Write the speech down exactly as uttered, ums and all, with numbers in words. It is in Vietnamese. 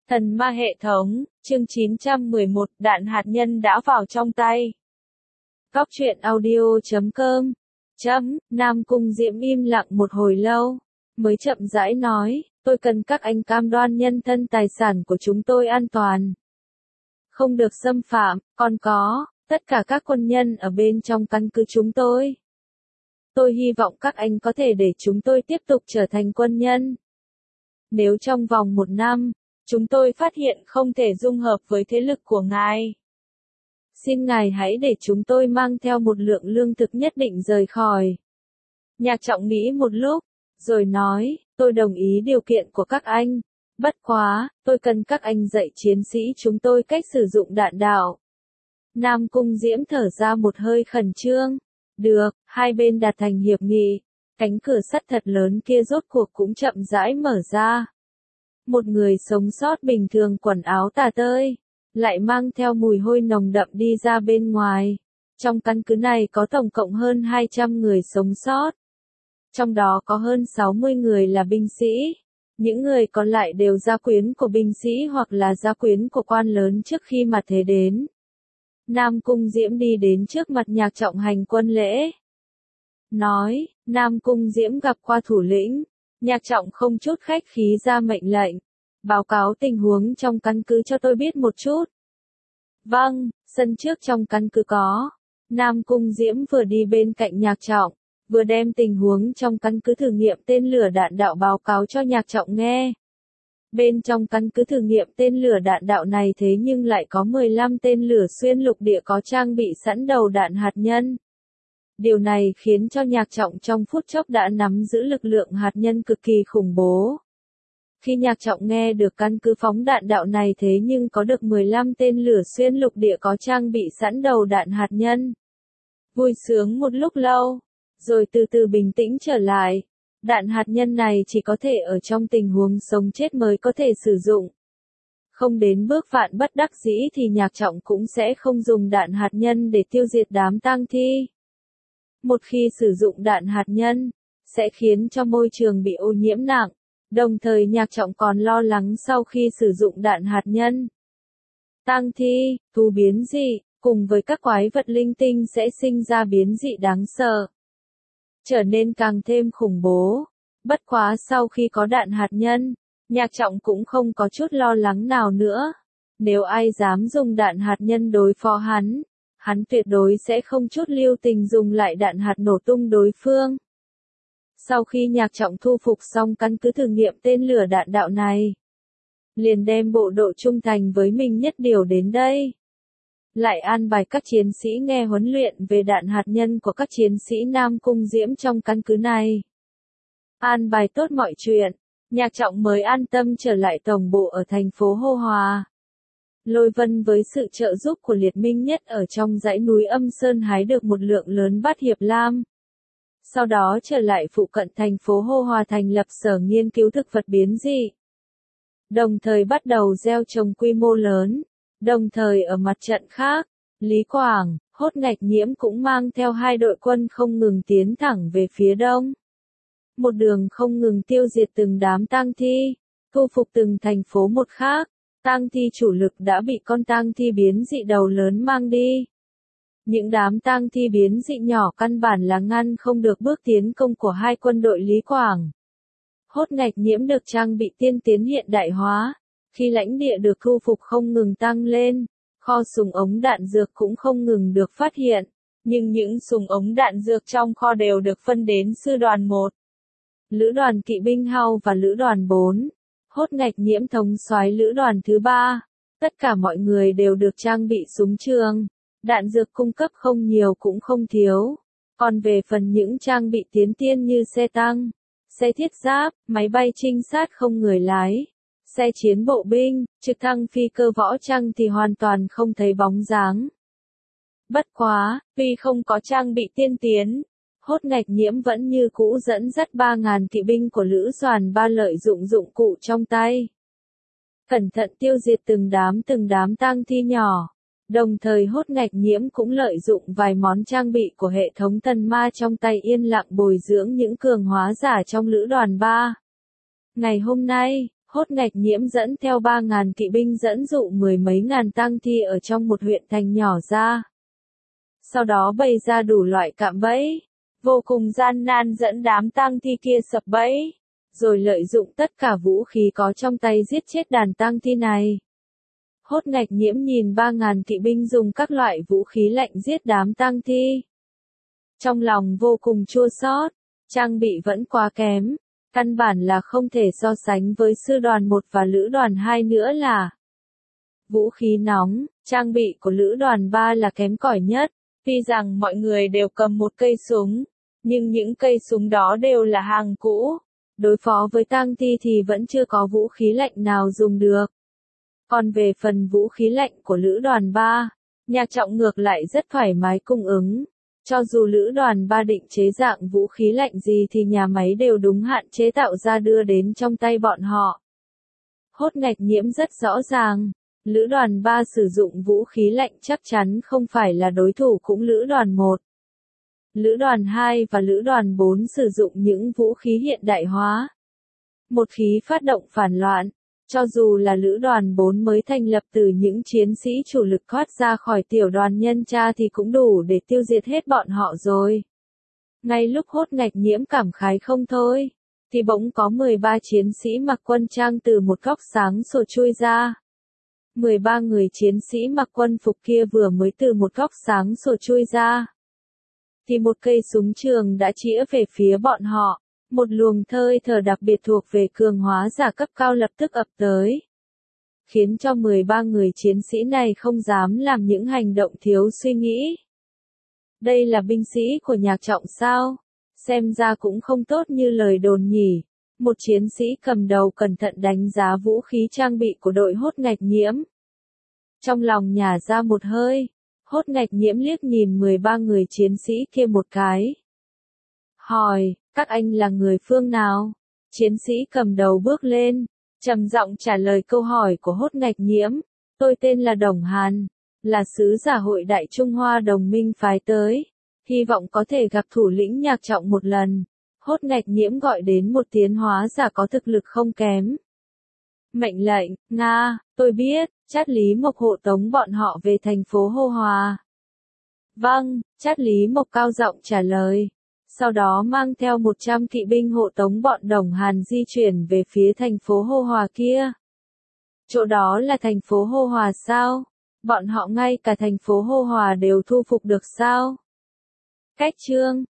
Thần ma hệ thống, chương chín trăm mười một, đạn hạt nhân đã vào trong tay. Cóc truyện audio chấm com. Chấm, Nam Cung Diễm im lặng một hồi lâu, mới chậm rãi nói, tôi cần các anh cam đoan nhân thân tài sản của chúng tôi an toàn. Không được xâm phạm, còn có, tất cả các quân nhân ở bên trong căn cứ chúng tôi. Tôi hy vọng các anh có thể để chúng tôi tiếp tục trở thành quân nhân. Nếu trong vòng một năm, chúng tôi phát hiện không thể dung hợp với thế lực của ngài, xin ngài hãy để chúng tôi mang theo một lượng lương thực nhất định rời khỏi. Nhạc Trọng nghĩ một lúc, rồi nói, tôi đồng ý điều kiện của các anh. Bất quá, tôi cần các anh dạy chiến sĩ chúng tôi cách sử dụng đạn đạo. Nam Cung Diễm thở ra một hơi khẩn trương. Được, hai bên đạt thành hiệp nghị. Cánh cửa sắt thật lớn kia rốt cuộc cũng chậm rãi mở ra. Một người sống sót bình thường quần áo tả tơi, lại mang theo mùi hôi nồng đậm đi ra bên ngoài. Trong căn cứ này có tổng cộng hơn hai trăm người sống sót. Trong đó có hơn sáu mươi người là binh sĩ. Những người còn lại đều gia quyến của binh sĩ hoặc là gia quyến của quan lớn trước khi mặt thế đến. Nam Cung Diễm đi đến trước mặt Nhạc Trọng hành quân lễ. Nói, Nam Cung Diễm gặp qua thủ lĩnh. Nhạc Trọng không chút khách khí ra mệnh lệnh. Báo cáo tình huống trong căn cứ cho tôi biết một chút. Vâng, sân trước trong căn cứ có. Nam Cung Diễm vừa đi bên cạnh Nhạc Trọng, vừa đem tình huống trong căn cứ thử nghiệm tên lửa đạn đạo báo cáo cho Nhạc Trọng nghe. Bên trong căn cứ thử nghiệm tên lửa đạn đạo này thế nhưng lại có mười lăm tên lửa xuyên lục địa có trang bị sẵn đầu đạn hạt nhân. Điều này khiến cho Nhạc Trọng trong phút chốc đã nắm giữ lực lượng hạt nhân cực kỳ khủng bố. Khi Nhạc Trọng nghe được căn cứ phóng đạn đạo này thế nhưng có được mười lăm tên lửa xuyên lục địa có trang bị sẵn đầu đạn hạt nhân. Vui sướng một lúc lâu, rồi từ từ bình tĩnh trở lại. Đạn hạt nhân này chỉ có thể ở trong tình huống sống chết mới có thể sử dụng. Không đến bước vạn bất đắc dĩ thì Nhạc Trọng cũng sẽ không dùng đạn hạt nhân để tiêu diệt đám tang thi. Một khi sử dụng đạn hạt nhân, sẽ khiến cho môi trường bị ô nhiễm nặng. Đồng thời Nhạc Trọng còn lo lắng sau khi sử dụng đạn hạt nhân, tang thi, thú biến dị, cùng với các quái vật linh tinh sẽ sinh ra biến dị đáng sợ, trở nên càng thêm khủng bố. Bất quá sau khi có đạn hạt nhân, Nhạc Trọng cũng không có chút lo lắng nào nữa. Nếu ai dám dùng đạn hạt nhân đối phó hắn, hắn tuyệt đối sẽ không chút lưu tình dùng lại đạn hạt nổ tung đối phương. Sau khi Nhạc Trọng thu phục xong căn cứ thử nghiệm tên lửa đạn đạo này, liền đem bộ đội trung thành với mình nhất điều đến đây. Lại an bài các chiến sĩ nghe huấn luyện về đạn hạt nhân của các chiến sĩ Nam Cung Diễm trong căn cứ này. An bài tốt mọi chuyện, Nhạc Trọng mới an tâm trở lại tổng bộ ở thành phố Hô Hòa. Lôi Vân với sự trợ giúp của Liệt Minh Nhất ở trong dãy núi Âm Sơn hái được một lượng lớn bát hiệp lam. Sau đó trở lại phụ cận thành phố Hô Hòa thành lập sở nghiên cứu thực vật biến dị. Đồng thời bắt đầu gieo trồng quy mô lớn. Đồng thời ở mặt trận khác, Lý Quảng, Hốt Ngạch Nhiễm cũng mang theo hai đội quân không ngừng tiến thẳng về phía đông. Một đường không ngừng tiêu diệt từng đám tang thi, thu phục từng thành phố một khác. Tang thi chủ lực đã bị con tang thi biến dị đầu lớn mang đi. Những đám tang thi biến dị nhỏ căn bản là ngăn không được bước tiến công của hai quân đội Lý Quảng. Hốt Ngạch Nhiễm được trang bị tiên tiến hiện đại hóa. Khi lãnh địa được thu phục không ngừng tăng lên, kho súng ống đạn dược cũng không ngừng được phát hiện. Nhưng những súng ống đạn dược trong kho đều được phân đến sư đoàn một, lữ đoàn kỵ binh Hau và lữ đoàn bốn. Hốt Ngạch Nhiễm thống soái lữ đoàn thứ ba. Tất cả mọi người đều được trang bị súng trường. Đạn dược cung cấp không nhiều cũng không thiếu. Còn về phần những trang bị tiến tiên như xe tăng, xe thiết giáp, máy bay trinh sát không người lái, xe chiến bộ binh, trực thăng phi cơ võ trang thì hoàn toàn không thấy bóng dáng. Bất quá, tuy không có trang bị tiên tiến, Hốt Ngạch Nhiễm vẫn như cũ dẫn dắt ba nghìn kỵ binh của lữ đoàn ba lợi dụng dụng cụ trong tay. Cẩn thận tiêu diệt từng đám từng đám tang thi nhỏ. Đồng thời Hốt Ngạch Nhiễm cũng lợi dụng vài món trang bị của hệ thống thần ma trong tay yên lặng bồi dưỡng những cường hóa giả trong lữ đoàn ba. Ngày hôm nay, Hốt Ngạch Nhiễm dẫn theo ba ngàn kỵ binh dẫn dụ mười mấy ngàn tang thi ở trong một huyện thành nhỏ ra. Sau đó bày ra đủ loại cạm bẫy, vô cùng gian nan dẫn đám tang thi kia sập bẫy, rồi lợi dụng tất cả vũ khí có trong tay giết chết đàn tang thi này. Hốt Ngạch Nhiễm nhìn ba ngàn kỵ binh dùng các loại vũ khí lạnh giết đám tang thi. Trong lòng vô cùng chua xót, trang bị vẫn quá kém, căn bản là không thể so sánh với sư đoàn một và lữ đoàn hai nữa là. Vũ khí nóng, trang bị của lữ đoàn ba là kém cỏi nhất, tuy rằng mọi người đều cầm một cây súng, nhưng những cây súng đó đều là hàng cũ, đối phó với tang thi thì vẫn chưa có vũ khí lạnh nào dùng được. Còn về phần vũ khí lạnh của lữ đoàn ba, Nhạc Trọng ngược lại rất thoải mái cung ứng. Cho dù lữ đoàn ba định chế dạng vũ khí lạnh gì thì nhà máy đều đúng hạn chế tạo ra đưa đến trong tay bọn họ. Hốt Ngạch Nhiễm rất rõ ràng, lữ đoàn ba sử dụng vũ khí lạnh chắc chắn không phải là đối thủ cũng lữ đoàn một. Lữ đoàn hai và lữ đoàn bốn sử dụng những vũ khí hiện đại hóa. Một khí phát động phản loạn, cho dù là lữ đoàn bốn mới thành lập từ những chiến sĩ chủ lực thoát ra khỏi tiểu đoàn nhân tra thì cũng đủ để tiêu diệt hết bọn họ rồi. Ngay lúc Hốt Ngạch Nhiễm cảm khái không thôi, thì bỗng có mười ba chiến sĩ mặc quân trang từ một góc sáng sủa chui ra. mười ba người chiến sĩ mặc quân phục kia vừa mới từ một góc sáng sủa chui ra, thì một cây súng trường đã chĩa về phía bọn họ. Một luồng hơi thở đặc biệt thuộc về cường hóa giả cấp cao lập tức ập tới, khiến cho mười ba người chiến sĩ này không dám làm những hành động thiếu suy nghĩ. Đây là binh sĩ của Nhạc Trọng sao? Xem ra cũng không tốt như lời đồn nhỉ. Một chiến sĩ cầm đầu cẩn thận đánh giá vũ khí trang bị của đội Hốt Ngạch Nhiễm. Trong lòng nhả ra một hơi, Hốt Ngạch Nhiễm liếc nhìn mười ba người chiến sĩ kia một cái. Hỏi, các anh là người phương nào? Chiến sĩ cầm đầu bước lên, trầm giọng trả lời câu hỏi của Hốt Ngạch Nhiễm. Tôi tên là Đồng Hàn, là sứ giả hội Đại Trung Hoa đồng minh phái tới. Hy vọng có thể gặp thủ lĩnh Nhạc Trọng một lần. Hốt Ngạch Nhiễm gọi đến một tiến hóa giả có thực lực không kém. Mệnh lệnh, Nga, tôi biết, Trát Lý Mộc hộ tống bọn họ về thành phố Hô Hòa. Vâng, Trát Lý Mộc cao giọng trả lời. Sau đó mang theo một trăm kỵ binh hộ tống bọn Đồng Hàn di chuyển về phía thành phố Hô Hòa kia. Chỗ đó là thành phố Hô Hòa sao? Bọn họ ngay cả thành phố Hô Hòa đều thu phục được sao? Cách chương